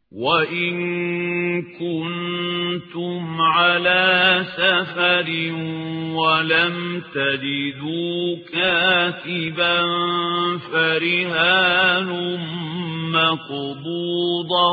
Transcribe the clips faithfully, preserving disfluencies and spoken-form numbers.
وَإِن كُنتُمْ عَلَى سَفَرٍ وَلَمْ تَجِدُوا كَاتِبًا فَرِهَانٌ مَّقْبُوضَةٌ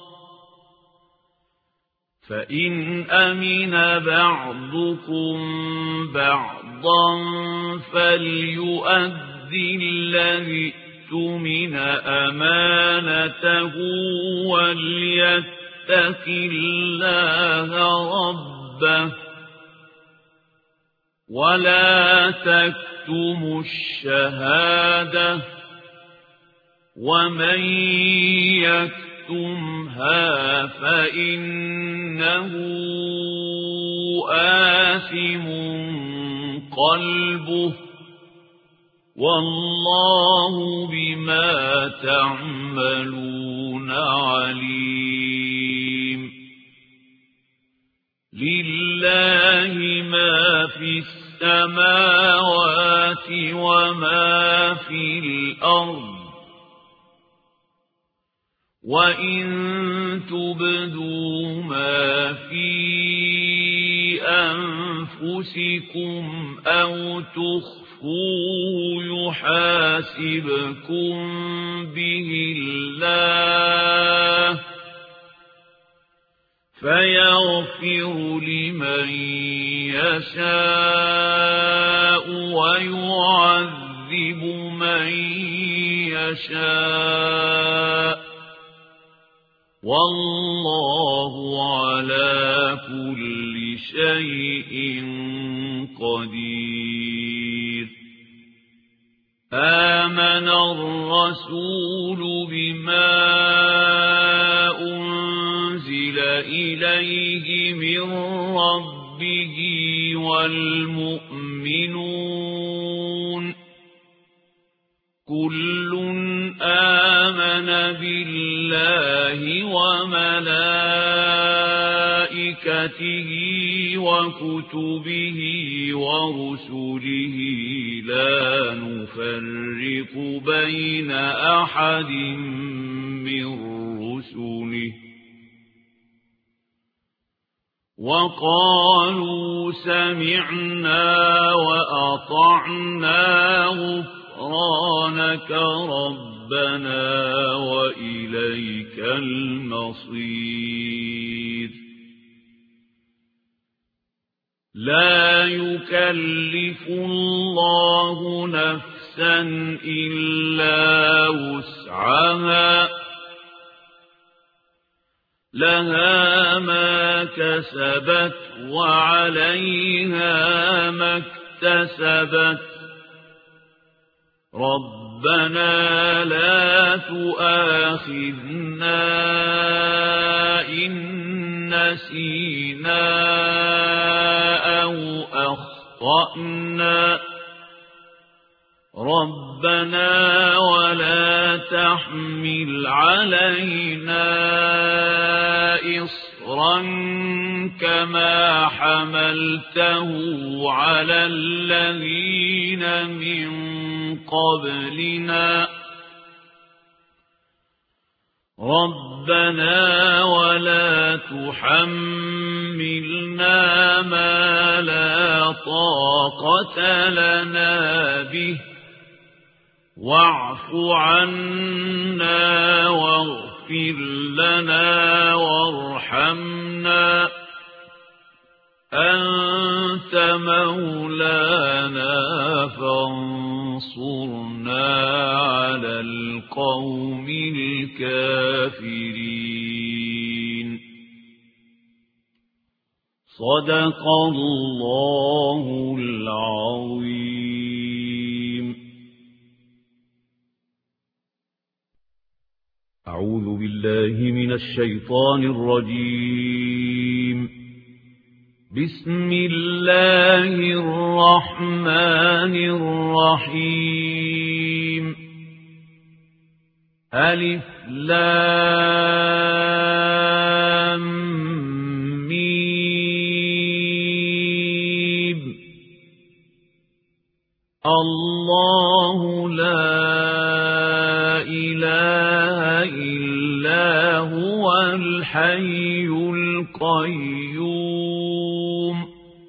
فَإِنْ أَمِنَ بَعْضُكُمْ بَعْضًا فَلْيُؤَدِّ الَّذِي اؤْتُمِنَ أَمَانَتَهُ وَلْيَتَّقِ اللَّهَ رَبَّهُ وَلَا تَكْتُمُوا الشَّهَادَةَ وَمَن يَكْتُمْهَا فَإِنَّهُ آثِمٌ قَلْبُهُ وَاللَّهُ بِمَا تَعْمَلُونَ عَلِيمٌ لِلَّهِ مَا فِي السَّمَاوَاتِ وَمَا في الْأَرْضِ وَإِن تُبْدُوا مَا فِي أَنفُسِكُمْ أَوْ تُخْفُوهُ يُحَاسِبْكُم بِهِ اللَّهُ فَيَغْفِرُ لِمَن يَشَاءُ وَيُعَذِّبُ مَن يَشَاءُ وَاللَّهُ عَلَى كُلِّ شَيْءٍ قَدِيرٌ آمَنَ الرَّسُولُ بِمَا أُنزِلَ إِلَيْهِ مِن رَّبِّهِ وَالْمُؤْمِنُونَ كُلٌّ آمَنَ بِاللَّهِ وَمَلَائِكَتِهِ وَكُتُبِهِ وَرُسُلِهِ لَا نُفَرِّقُ بَيْنَ أَحَدٍ مِّن رُّسُلِهِ وَقَالُوا سَمِعْنَا وَأَطَعْنَا غُفْرَانَكَ رَبَّنَا وَإِلَيْكَ الْمَصِيرُ لَا يُكَلِّفُ اللَّهُ نَفْسًا إِلَّا وُسْعَهَا لَهَا مَا كَسَبَتْ وَعَلَيْهَا مَا اكْتَسَبَتْ رَبَّنَا لَا تُؤَاخِذْنَا إِن نَّسِينَا أَوْ أَخْطَأْنَا رَبَّنَا وَلَا تَحْمِلْ عَلَيْنَا إِصْرًا كَمَا حَمَلْتَهُ عَلَى الَّذِينَ مِن قَبْلِنَا رَبَّنَا وَلَا تُحَمِّلْنَا مَا لَا طَاقَةَ لَنَا بِهِ وَاعْفُ عَنَّا وَاغْفِرْ لَنَا وَارْحَمْنَا أَنْتَ مَوْلَانَا فَانصُرْنَا عَلَى الْقَوْمِ الْكَافِرِينَ صدق الله العظيم. أعوذ بالله من الشيطان الرجيم. بسم الله الرحمن الرحيم. ألف لام ميم. الله لا إله إلا هو الحي القيوم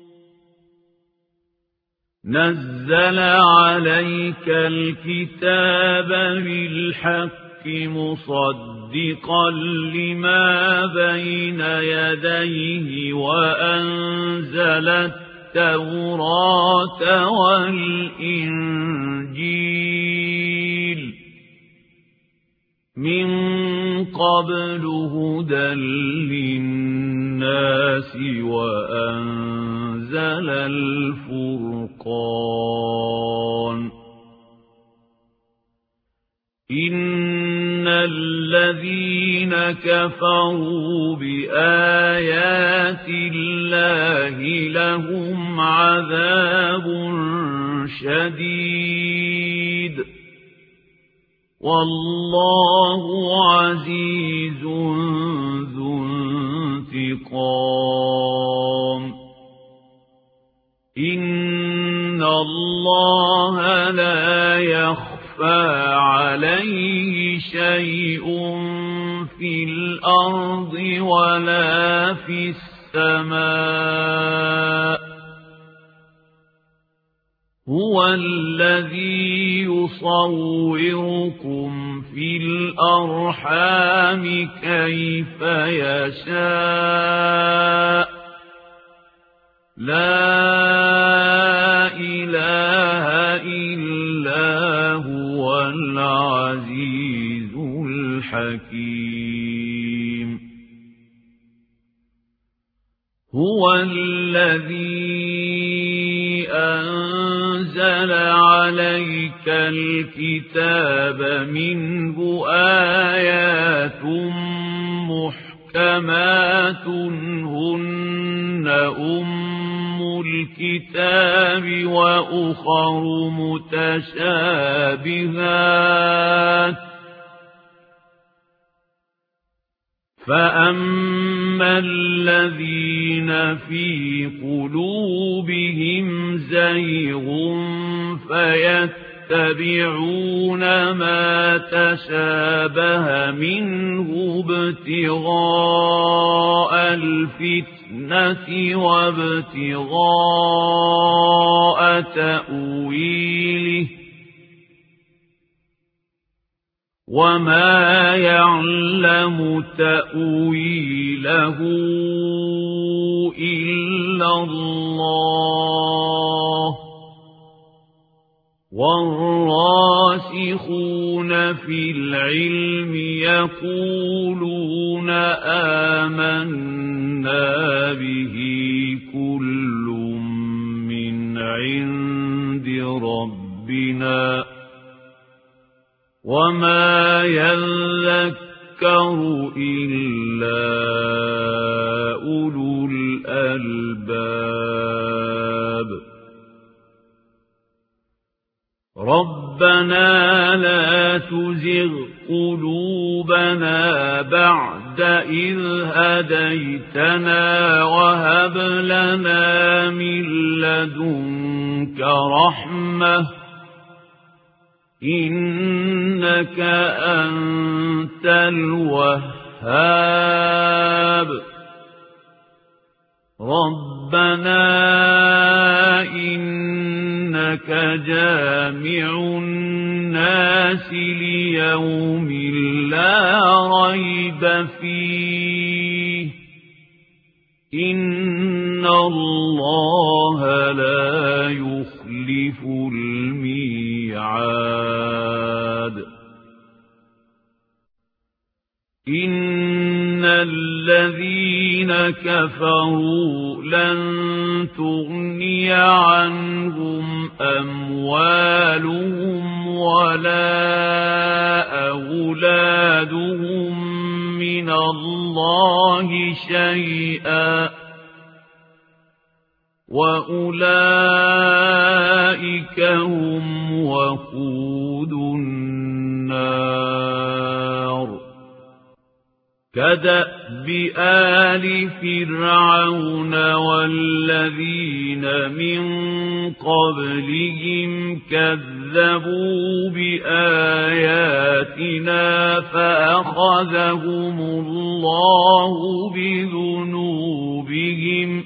نزل عليك الكتاب بالحق مصدقا لما بين يديه وأنزل التوراة والإنجيل من قبل هدى للناس وأنزل الفرقان إن الذين كفروا بآيات الله لهم عذاب شديد والله عزيز ذو انتقام إن الله لا يخفى عليه شيء في الأرض ولا في السماء هو الذي يصوركم في الأرحام كيف يشاء لا إله إلا هو العزيز الحكيم هو الذي أنزل عليك الكتاب منه آيات محكمات هن أم الكتاب وأخر متشابهات فأما الذين في قلوبهم زيغ فيتبعون ما تشابه منه ابتغاء الفتنة وابتغاء تأويله وما يعلم تأويله إلا الله والراسخون في العلم يقولون آمنا به كل من عند ربنا وما يذكر إلا أولو الألباب ربنا لا تزغ قلوبنا بعد إذ هديتنا وهب لنا من لدنك رحمة إنك أنت الوهاب ربنا إنك جامع الناس ليوم لا ريب فيه إن الله لا يخلف الميعاد إن الذين كفروا لن تغني عنهم أموالهم ولا أولادهم من الله شيئا وأولئك هم وقود النار كدأب آل فرعون والذين من قبلهم كذبوا بآياتنا فأخذهم الله بذنوبهم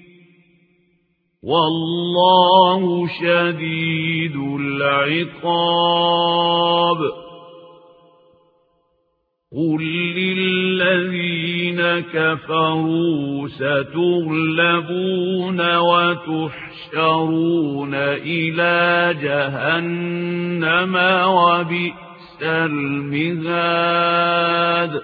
والله شديد العقاب قل للذين كفروا ستغلبون وتحشرون إلى جهنم وبئس المهاد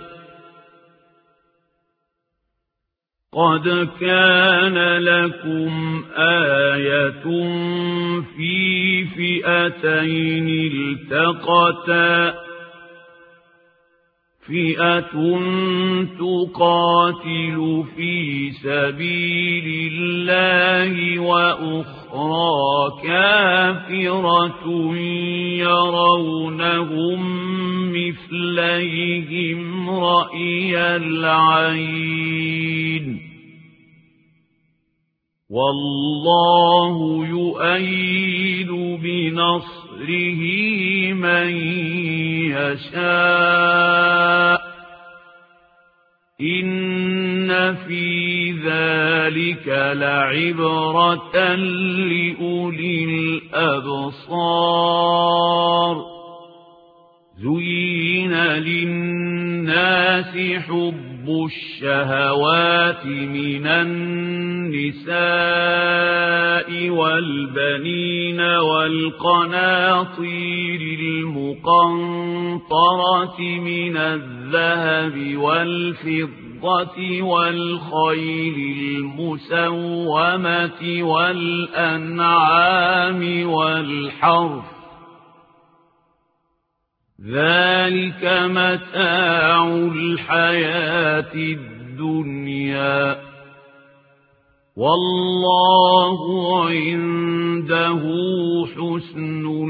قد كان لكم آية في فئتين التقتا فئة تقاتل في سبيل الله وأخرى كافرة يرونهم مثليهم رأي العين والله يؤيد بنصره من يشاء إن في ذلك لعبرة لأولي الأبصار زين للناس حب الشهوات من النساء والبنين والقناطير المقنطرة من الذهب والفضة والخيل المسومة والأنعام والحرث ذلك متاع الحياة الدنيا والله عنده حسن